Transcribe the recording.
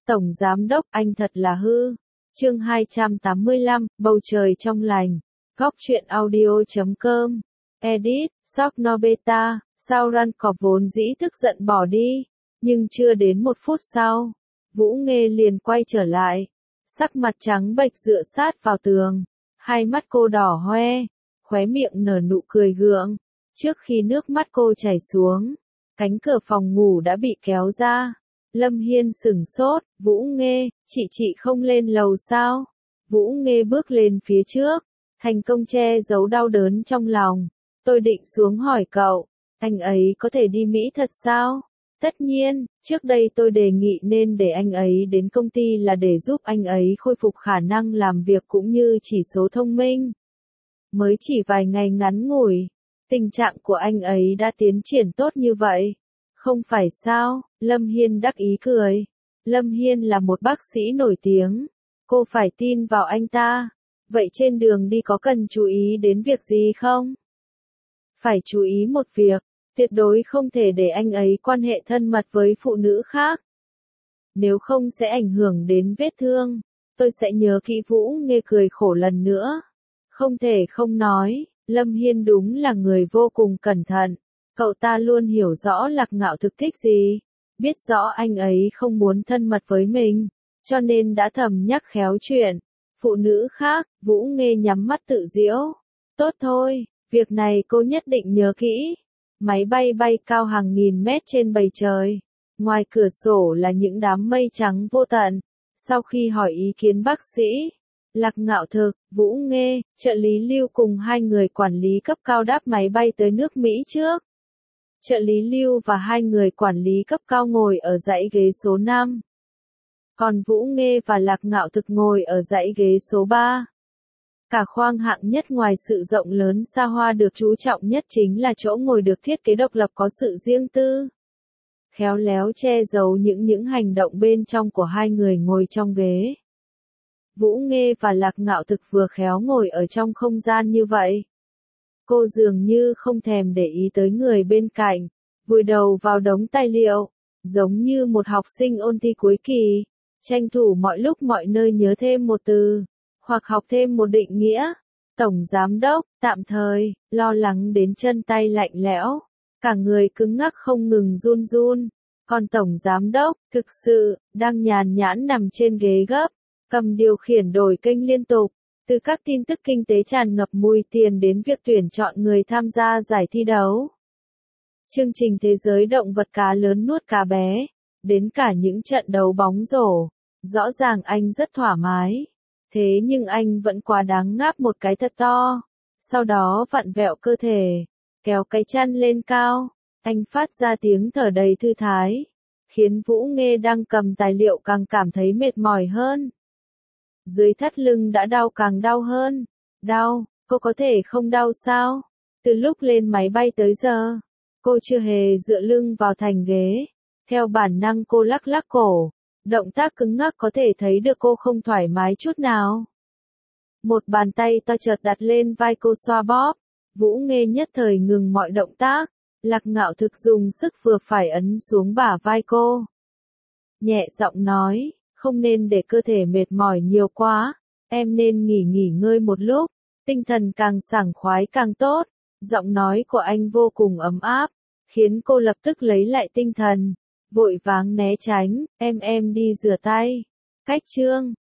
Tổng Giám Đốc, anh thật là hư. Chương 285, bầu trời trong lành. Góc truyện audio.com. Edit, Sok Nobeta, Sao Ran Cọp vốn dĩ tức giận bỏ đi. Nhưng chưa đến 1 phút sau, Vũ Nghê liền quay trở lại. Sắc mặt trắng bệch dựa sát vào tường. Hai mắt cô đỏ hoe, khóe miệng nở nụ cười gượng. Trước khi nước mắt cô chảy xuống, cánh cửa phòng ngủ đã bị kéo ra. Lâm Hiên sửng sốt, Vũ Nghê, chị không lên lầu sao? Vũ Nghê bước lên phía trước, thành công che giấu đau đớn trong lòng. Tôi định xuống hỏi cậu, anh ấy có thể đi Mỹ thật sao? Tất nhiên, trước đây tôi đề nghị nên để anh ấy đến công ty là để giúp anh ấy khôi phục khả năng làm việc cũng như chỉ số thông minh. Mới chỉ vài ngày ngắn ngủi, tình trạng của anh ấy đã tiến triển tốt như vậy. Không phải sao? Lâm Hiên đắc ý cười. Lâm Hiên là một bác sĩ nổi tiếng. Cô phải tin vào anh ta. Vậy trên đường đi có cần chú ý đến việc gì không? Phải chú ý một việc, tuyệt đối không thể để anh ấy quan hệ thân mật với phụ nữ khác. Nếu không sẽ ảnh hưởng đến vết thương. Tôi sẽ nhớ kỹ. Vũ Nghê cười khổ lần nữa. Không thể không nói, Lâm Hiên đúng là người vô cùng cẩn thận. Cậu ta luôn hiểu rõ Lạc Ngạo thực thích gì, biết rõ anh ấy không muốn thân mật với mình, cho nên đã thầm nhắc khéo chuyện. Phụ nữ khác, Vũ Nghê nhắm mắt tự giễu. Tốt thôi, việc này cô nhất định nhớ kỹ. Máy bay bay cao hàng nghìn mét trên bầu trời. Ngoài cửa sổ là những đám mây trắng vô tận. Sau khi hỏi ý kiến bác sĩ, Lạc Ngạo Thực, Vũ Nghê, trợ lý Lưu cùng hai người quản lý cấp cao đáp máy bay tới nước Mỹ trước. Trợ lý Lưu và hai người quản lý cấp cao ngồi ở dãy ghế số 5. Còn Vũ Nghê và Lạc Ngạo Thực ngồi ở dãy ghế số 3. Cả khoang hạng nhất ngoài sự rộng lớn xa hoa được chú trọng nhất chính là chỗ ngồi được thiết kế độc lập có sự riêng tư. Khéo léo che giấu những hành động bên trong của hai người ngồi trong ghế. Vũ Nghê và Lạc Ngạo Thực vừa khéo ngồi ở trong không gian như vậy. Cô dường như không thèm để ý tới người bên cạnh, vùi đầu vào đống tài liệu, giống như một học sinh ôn thi cuối kỳ, tranh thủ mọi lúc mọi nơi nhớ thêm một từ, hoặc học thêm một định nghĩa. Tổng Giám Đốc, tạm thời, lo lắng đến chân tay lạnh lẽo, cả người cứng ngắc không ngừng run run. Còn Tổng Giám Đốc, thực sự, đang nhàn nhãn nằm trên ghế gấp, cầm điều khiển đổi kênh liên tục. Từ các tin tức kinh tế tràn ngập mùi tiền đến việc tuyển chọn người tham gia giải thi đấu. Chương trình Thế giới động vật cá lớn nuốt cá bé, đến cả những trận đấu bóng rổ. Rõ ràng anh rất thoải mái. Thế nhưng anh vẫn quá đáng ngáp một cái thật to. Sau đó vặn vẹo cơ thể, kéo cái chăn lên cao. Anh phát ra tiếng thở đầy thư thái, khiến Vũ Nghê đang cầm tài liệu càng cảm thấy mệt mỏi hơn. Dưới thắt lưng đã đau càng đau hơn. Đau, cô có thể không đau sao? Từ lúc lên máy bay tới giờ, cô chưa hề dựa lưng vào thành ghế. Theo bản năng cô lắc lắc cổ. Động tác cứng ngắc có thể thấy được cô không thoải mái chút nào. Một bàn tay to chợt đặt lên vai cô xoa bóp. Vũ Nghê nhất thời ngừng mọi động tác. Lạc Ngạo Thực dùng sức vừa phải ấn xuống bả vai cô. Nhẹ giọng nói. Không nên để cơ thể mệt mỏi nhiều quá, em nên nghỉ ngơi một lúc, tinh thần càng sảng khoái càng tốt. Giọng nói của anh vô cùng ấm áp, khiến cô lập tức lấy lại tinh thần, vội vàng né tránh. Em đi rửa tay. Cách chương